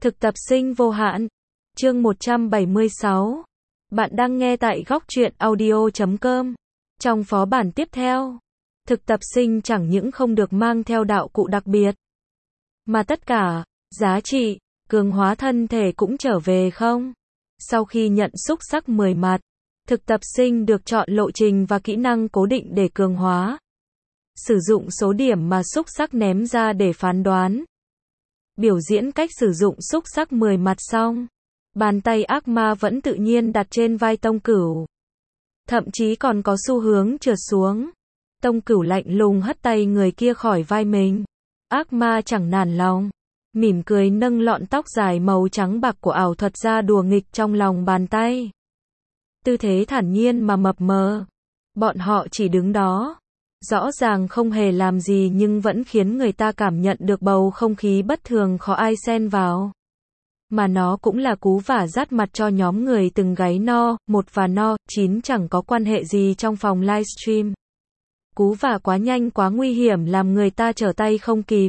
Thực tập sinh vô hạn. Chương 176. Bạn đang nghe tại góc truyện audio.com. Trong phó bản tiếp theo, thực tập sinh chẳng những không được mang theo đạo cụ đặc biệt, mà tất cả giá trị cường hóa thân thể cũng trở về không. Sau khi nhận xúc sắc 10 mặt, thực tập sinh được chọn lộ trình và kỹ năng cố định để cường hóa. Sử dụng số điểm mà xúc sắc ném ra để phán đoán. Biểu diễn cách sử dụng xúc sắc 10 mặt xong, bàn tay ác ma vẫn tự nhiên đặt trên vai Tông Cửu. Thậm chí còn có xu hướng trượt xuống. Tông Cửu lạnh lùng hất tay người kia khỏi vai mình. Ác ma chẳng nản lòng, mỉm cười nâng lọn tóc dài màu trắng bạc của ảo thuật ra đùa nghịch trong lòng bàn tay. Tư thế thản nhiên mà mập mờ. Bọn họ chỉ đứng đó, rõ ràng không hề làm gì nhưng vẫn khiến người ta cảm nhận được bầu không khí bất thường khó ai xen vào. Mà nó cũng là cú vả rát mặt cho nhóm người từng gáy no 1 và no 9 chẳng có quan hệ gì trong phòng livestream. Cú vả quá nhanh quá nguy hiểm làm người ta trở tay không kịp.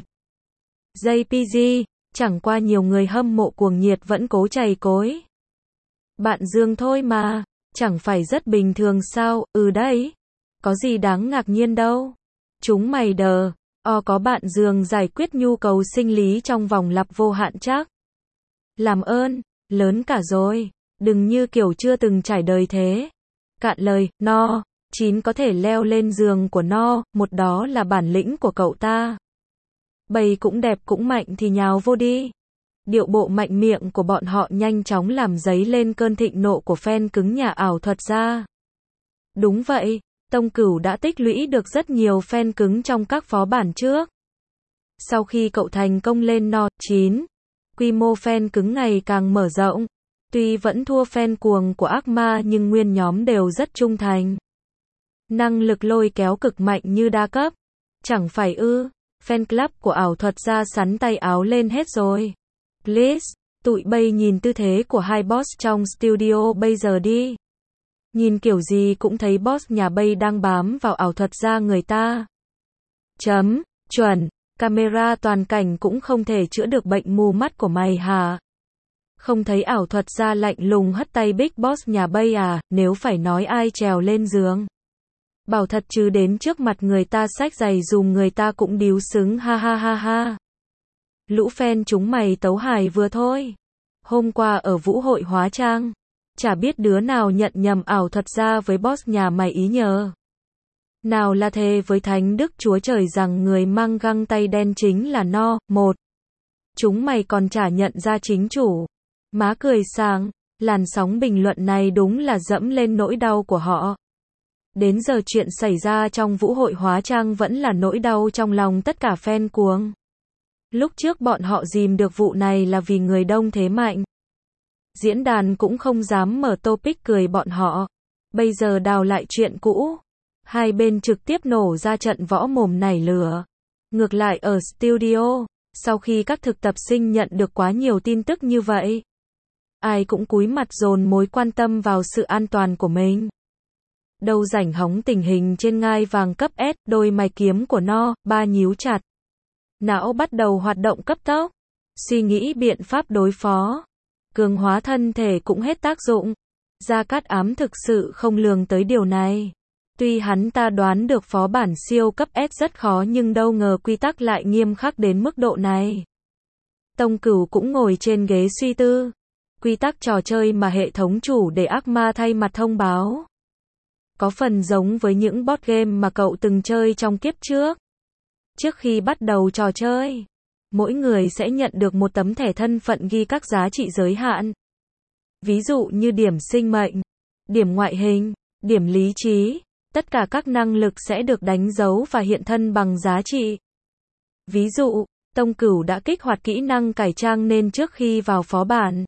JPG, chẳng qua nhiều người hâm mộ cuồng nhiệt vẫn cố chày cối. Bạn Dương thôi mà, chẳng phải rất bình thường sao? Đấy. Có gì đáng ngạc nhiên đâu. Chúng mày đờ, có bạn Dương giải quyết nhu cầu sinh lý trong vòng lặp vô hạn chắc. Làm ơn, lớn cả rồi, đừng như kiểu chưa từng trải đời thế. Cạn lời, no, 9 có thể leo lên giường của no, 1 đó là bản lĩnh của cậu ta. Bầy cũng đẹp cũng mạnh thì nhào vô đi. Điệu bộ mạnh miệng của bọn họ nhanh chóng làm dấy lên cơn thịnh nộ của fan cứng nhà ảo thuật ra. Đúng vậy. Tông Cửu đã tích lũy được rất nhiều fan cứng trong các phó bản trước. Sau khi cậu thành công lên no 9, quy mô fan cứng ngày càng mở rộng. Tuy vẫn thua fan cuồng của ác ma nhưng nguyên nhóm đều rất trung thành. Năng lực lôi kéo cực mạnh như đa cấp. Chẳng phải fan club của ảo thuật ra sắn tay áo lên hết rồi. Please, tụi bay nhìn tư thế của hai boss trong studio bây giờ đi. Nhìn kiểu gì cũng thấy boss nhà bay đang bám vào ảo thuật ra người ta. Chuẩn, camera toàn cảnh cũng không thể chữa được bệnh mù mắt của mày hả? Không thấy ảo thuật ra lạnh lùng hất tay Big Boss nhà bay à, nếu phải nói ai trèo lên giường. Bảo thật chứ đến trước mặt người ta xách giày dùm người ta cũng điếu xứng ha ha ha ha. Lũ fan chúng mày tấu hài vừa thôi. Hôm qua ở vũ hội hóa trang, chả biết đứa nào nhận nhầm ảo thuật ra với boss nhà mày ý nhờ. Nào là thề với Thánh Đức Chúa Trời rằng người mang găng tay đen chính là no 1. Chúng mày còn chả nhận ra chính chủ. Má cười sảng, làn sóng bình luận này đúng là dẫm lên nỗi đau của họ. Đến giờ chuyện xảy ra trong vũ hội hóa trang vẫn là nỗi đau trong lòng tất cả fan cuồng. Lúc trước bọn họ dìm được vụ này là vì người đông thế mạnh. Diễn đàn cũng không dám mở topic cười bọn họ. Bây giờ đào lại chuyện cũ. Hai bên trực tiếp nổ ra trận võ mồm nảy lửa. Ngược lại ở studio, sau khi các thực tập sinh nhận được quá nhiều tin tức như vậy, ai cũng cúi mặt dồn mối quan tâm vào sự an toàn của mình. Đâu rảnh hóng tình hình trên ngai vàng cấp S, đôi mày kiếm của no, 3 nhíu chặt. Não bắt đầu hoạt động cấp tốc. Suy nghĩ biện pháp đối phó. Cường hóa thân thể cũng hết tác dụng. Gia Cát Ám thực sự không lường tới điều này. Tuy hắn ta đoán được phó bản siêu cấp S rất khó nhưng đâu ngờ quy tắc lại nghiêm khắc đến mức độ này. Tông Cửu cũng ngồi trên ghế suy tư. Quy tắc trò chơi mà hệ thống chủ để ác ma thay mặt thông báo. Có phần giống với những board game mà cậu từng chơi trong kiếp trước. Trước khi bắt đầu trò chơi, mỗi người sẽ nhận được một tấm thẻ thân phận ghi các giá trị giới hạn. Ví dụ như điểm sinh mệnh, điểm ngoại hình, điểm lý trí, tất cả các năng lực sẽ được đánh dấu và hiện thân bằng giá trị. Ví dụ, Tông Cửu đã kích hoạt kỹ năng cải trang nên trước khi vào phó bản,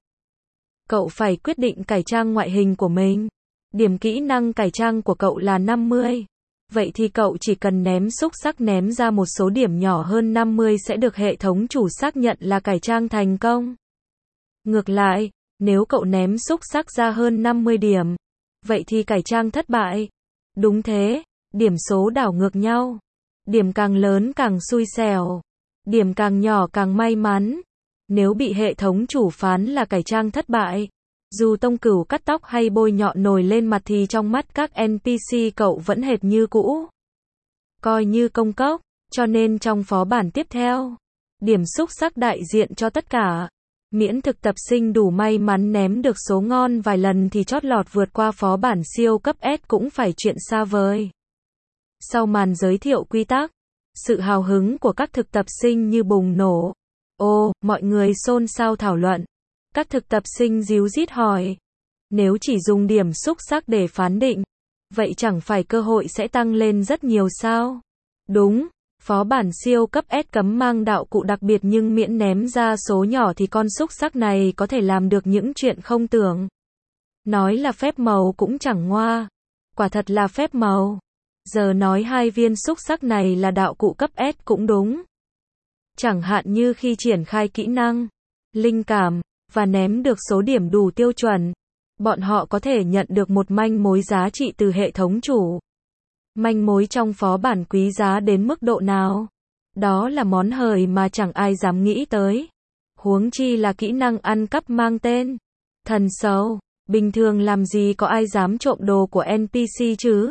cậu phải quyết định cải trang ngoại hình của mình. Điểm kỹ năng cải trang của cậu là 50. Vậy thì cậu chỉ cần ném xúc sắc ném ra một số điểm nhỏ hơn 50 sẽ được hệ thống chủ xác nhận là cải trang thành công. Ngược lại, nếu cậu ném xúc sắc ra hơn 50 điểm, vậy thì cải trang thất bại. Đúng thế, điểm số đảo ngược nhau. Điểm càng lớn càng xui xẻo, điểm càng nhỏ càng may mắn. Nếu bị hệ thống chủ phán là cải trang thất bại, dù Tông Cửu cắt tóc hay bôi nhọ nổi lên mặt thì trong mắt các NPC cậu vẫn hệt như cũ. Coi như công cốc, cho nên trong phó bản tiếp theo, điểm xúc sắc đại diện cho tất cả. Miễn thực tập sinh đủ may mắn ném được số ngon vài lần thì chót lọt vượt qua phó bản siêu cấp S cũng phải chuyện xa vời. Sau màn giới thiệu quy tắc, sự hào hứng của các thực tập sinh như bùng nổ. Mọi người xôn xao thảo luận. Các thực tập sinh díu dít hỏi. Nếu chỉ dùng điểm xúc sắc để phán định, vậy chẳng phải cơ hội sẽ tăng lên rất nhiều sao? Đúng, phó bản siêu cấp S cấm mang đạo cụ đặc biệt nhưng miễn ném ra số nhỏ thì con xúc sắc này có thể làm được những chuyện không tưởng. Nói là phép màu cũng chẳng ngoa. Quả thật là phép màu. Giờ nói 2 viên xúc sắc này là đạo cụ cấp S cũng đúng. Chẳng hạn như khi triển khai kỹ năng, linh cảm, và ném được số điểm đủ tiêu chuẩn, bọn họ có thể nhận được một manh mối giá trị từ hệ thống chủ. Manh mối trong phó bản quý giá đến mức độ nào? Đó là món hời mà chẳng ai dám nghĩ tới. Huống chi là kỹ năng ăn cắp mang tên thần sâu. Bình thường làm gì có ai dám trộm đồ của NPC chứ?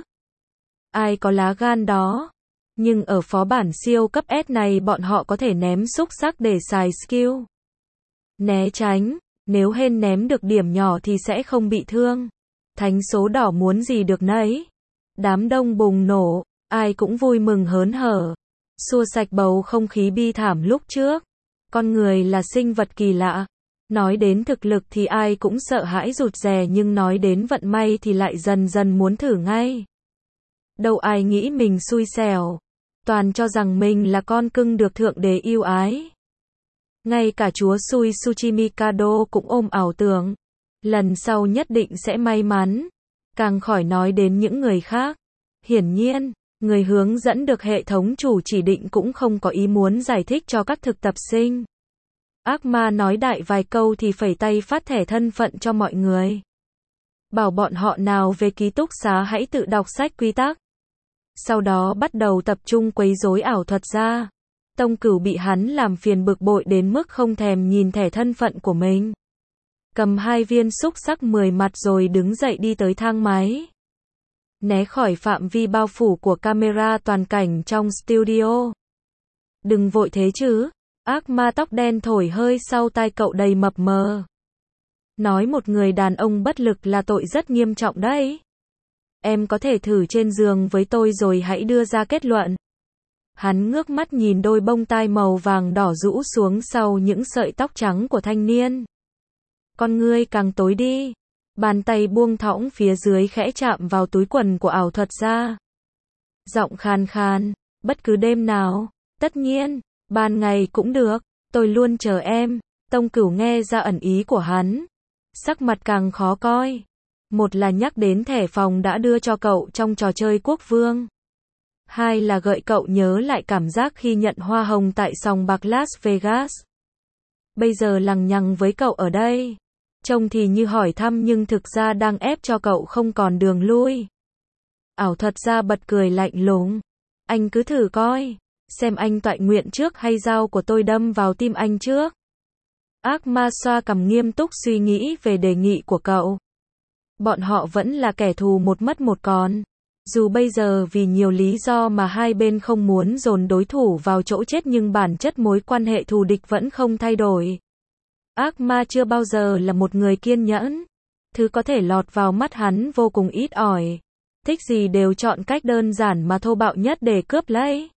Ai có lá gan đó? Nhưng ở phó bản siêu cấp S này bọn họ có thể ném xúc sắc để xài skill né tránh. Nếu hên ném được điểm nhỏ thì sẽ không bị thương. Thánh số đỏ muốn gì được nấy. Đám đông bùng nổ, ai cũng vui mừng hớn hở. Xua sạch bầu không khí bi thảm lúc trước. Con người là sinh vật kỳ lạ. Nói đến thực lực thì ai cũng sợ hãi rụt rè nhưng nói đến vận may thì lại dần dần muốn thử ngay. Đâu ai nghĩ mình xui xẻo. Toàn cho rằng mình là con cưng được thượng đế yêu ái. Ngay cả chúa xui Tsuchimikado cũng ôm ảo tưởng. Lần sau nhất định sẽ may mắn. Càng khỏi nói đến những người khác. Hiển nhiên, người hướng dẫn được hệ thống chủ chỉ định cũng không có ý muốn giải thích cho các thực tập sinh. Ác ma nói đại vài câu thì phẩy tay phát thẻ thân phận cho mọi người. Bảo bọn họ nào về ký túc xá hãy tự đọc sách quy tắc. Sau đó bắt đầu tập trung quấy rối ảo thuật ra. Tông Cửu bị hắn làm phiền bực bội đến mức không thèm nhìn thẻ thân phận của mình. Cầm 2 viên xúc sắc 10 mặt rồi đứng dậy đi tới thang máy. Né khỏi phạm vi bao phủ của camera toàn cảnh trong studio. Đừng vội thế chứ. Ác ma tóc đen thổi hơi sau tai cậu đầy mập mờ. Nói một người đàn ông bất lực là tội rất nghiêm trọng đấy. Em có thể thử trên giường với tôi rồi hãy đưa ra kết luận. Hắn ngước mắt nhìn đôi bông tai màu vàng đỏ rũ xuống sau những sợi tóc trắng của thanh niên. Con ngươi càng tối đi. Bàn tay buông thõng phía dưới khẽ chạm vào túi quần của ảo thuật gia. Giọng khàn khàn, bất cứ đêm nào, tất nhiên, ban ngày cũng được, tôi luôn chờ em. Tông Cửu nghe ra ẩn ý của hắn. Sắc mặt càng khó coi. Một là nhắc đến thẻ phòng đã đưa cho cậu trong trò chơi quốc vương. 2 là gợi cậu nhớ lại cảm giác khi nhận hoa hồng tại sòng bạc Las Vegas. Bây giờ lằng nhằng với cậu ở đây. Trông thì như hỏi thăm nhưng thực ra đang ép cho cậu không còn đường lui. Ảo thuật gia bật cười lạnh lùng. Anh cứ thử coi. Xem anh toại nguyện trước hay dao của tôi đâm vào tim anh trước. Ác ma xoa cằm nghiêm túc suy nghĩ về đề nghị của cậu. Bọn họ vẫn là kẻ thù một mất một còn. Dù bây giờ vì nhiều lý do mà hai bên không muốn dồn đối thủ vào chỗ chết nhưng bản chất mối quan hệ thù địch vẫn không thay đổi. Ác ma chưa bao giờ là một người kiên nhẫn. Thứ có thể lọt vào mắt hắn vô cùng ít ỏi. Thích gì đều chọn cách đơn giản mà thô bạo nhất để cướp lấy.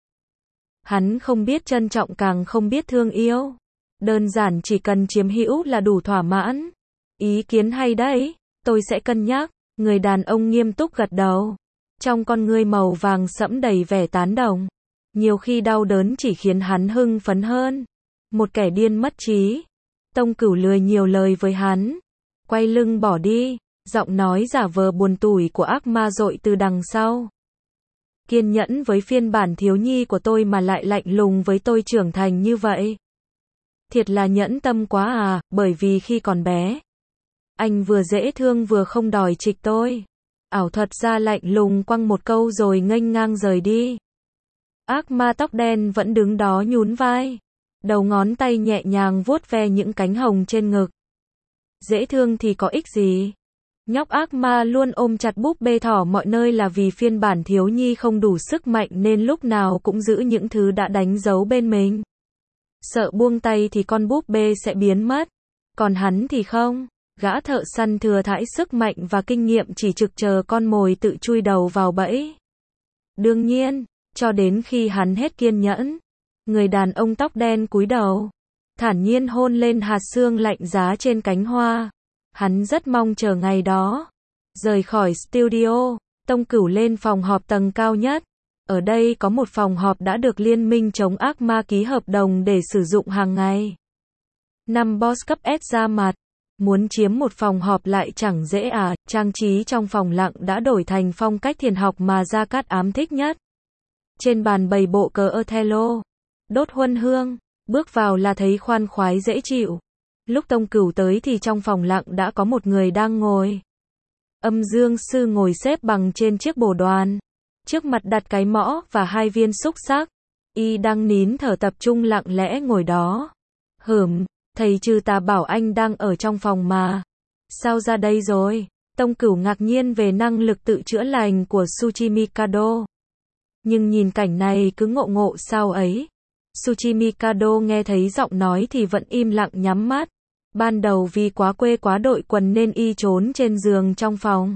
Hắn không biết trân trọng càng không biết thương yêu. Đơn giản chỉ cần chiếm hữu là đủ thỏa mãn. Ý kiến hay đấy, tôi sẽ cân nhắc. Người đàn ông nghiêm túc gật đầu. Trong con ngươi màu vàng sẫm đầy vẻ tán đồng. Nhiều khi đau đớn chỉ khiến hắn hưng phấn hơn. Một kẻ điên mất trí. Tông Cửu lười nhiều lời với hắn. Quay lưng bỏ đi. Giọng nói giả vờ buồn tủi của ác ma dội từ đằng sau. Kiên nhẫn với phiên bản thiếu nhi của tôi mà lại lạnh lùng với tôi trưởng thành như vậy. Thiệt là nhẫn tâm quá à, bởi vì khi còn bé, anh vừa dễ thương vừa không đòi trịch tôi. Ảo thuật gia lạnh lùng quăng một câu rồi nghênh ngang rời đi. Ác ma tóc đen vẫn đứng đó nhún vai. Đầu ngón tay nhẹ nhàng vuốt ve những cánh hồng trên ngực. Dễ thương thì có ích gì? Nhóc ác ma luôn ôm chặt búp bê thỏ mọi nơi là vì phiên bản thiếu nhi không đủ sức mạnh nên lúc nào cũng giữ những thứ đã đánh dấu bên mình. Sợ buông tay thì con búp bê sẽ biến mất. Còn hắn thì không. Gã thợ săn thừa thãi sức mạnh và kinh nghiệm chỉ trực chờ con mồi tự chui đầu vào bẫy. Đương nhiên, cho đến khi hắn hết kiên nhẫn, người đàn ông tóc đen cúi đầu, thản nhiên hôn lên hạt sương lạnh giá trên cánh hoa. Hắn rất mong chờ ngày đó. Rời khỏi studio, Tông Cửu lên phòng họp tầng cao nhất. Ở đây có một phòng họp đã được Liên minh chống ác ma ký hợp đồng để sử dụng hàng ngày. 5 boss cấp S ra mặt. Muốn chiếm một phòng họp lại chẳng dễ à, trang trí trong phòng lặng đã đổi thành phong cách thiền học mà Gia Cát ám thích nhất. Trên bàn bày bộ cờ Othello, đốt huân hương, bước vào là thấy khoan khoái dễ chịu. Lúc Tông Cửu tới thì trong phòng lặng đã có một người đang ngồi. Âm Dương Sư ngồi xếp bằng trên chiếc bồ đoàn. Trước mặt đặt cái mõ và 2 viên xúc xắc. Y đang nín thở tập trung lặng lẽ ngồi đó. Thầy trừ tà bảo anh đang ở trong phòng mà. Sao ra đây rồi? Tông Cửu ngạc nhiên về năng lực tự chữa lành của Tsuchimikado. Nhưng nhìn cảnh này cứ ngộ sao ấy. Tsuchimikado nghe thấy giọng nói thì vẫn im lặng nhắm mắt. Ban đầu vì quá quê quá đội quần nên y trốn trên giường trong phòng.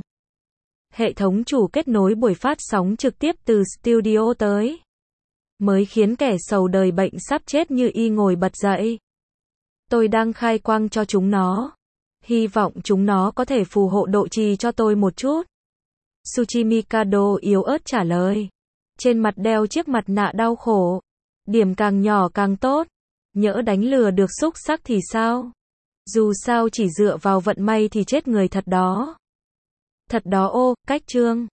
Hệ thống chủ kết nối buổi phát sóng trực tiếp từ studio tới. Mới khiến kẻ sầu đời bệnh sắp chết như y ngồi bật dậy. Tôi đang khai quang cho chúng nó. Hy vọng chúng nó có thể phù hộ độ trì cho tôi một chút. Tsuchimikado yếu ớt trả lời. Trên mặt đeo chiếc mặt nạ đau khổ. Điểm càng nhỏ càng tốt. Nhỡ đánh lừa được xúc xắc thì sao? Dù sao chỉ dựa vào vận may thì chết người thật đó. Thật đó ô, cách chương.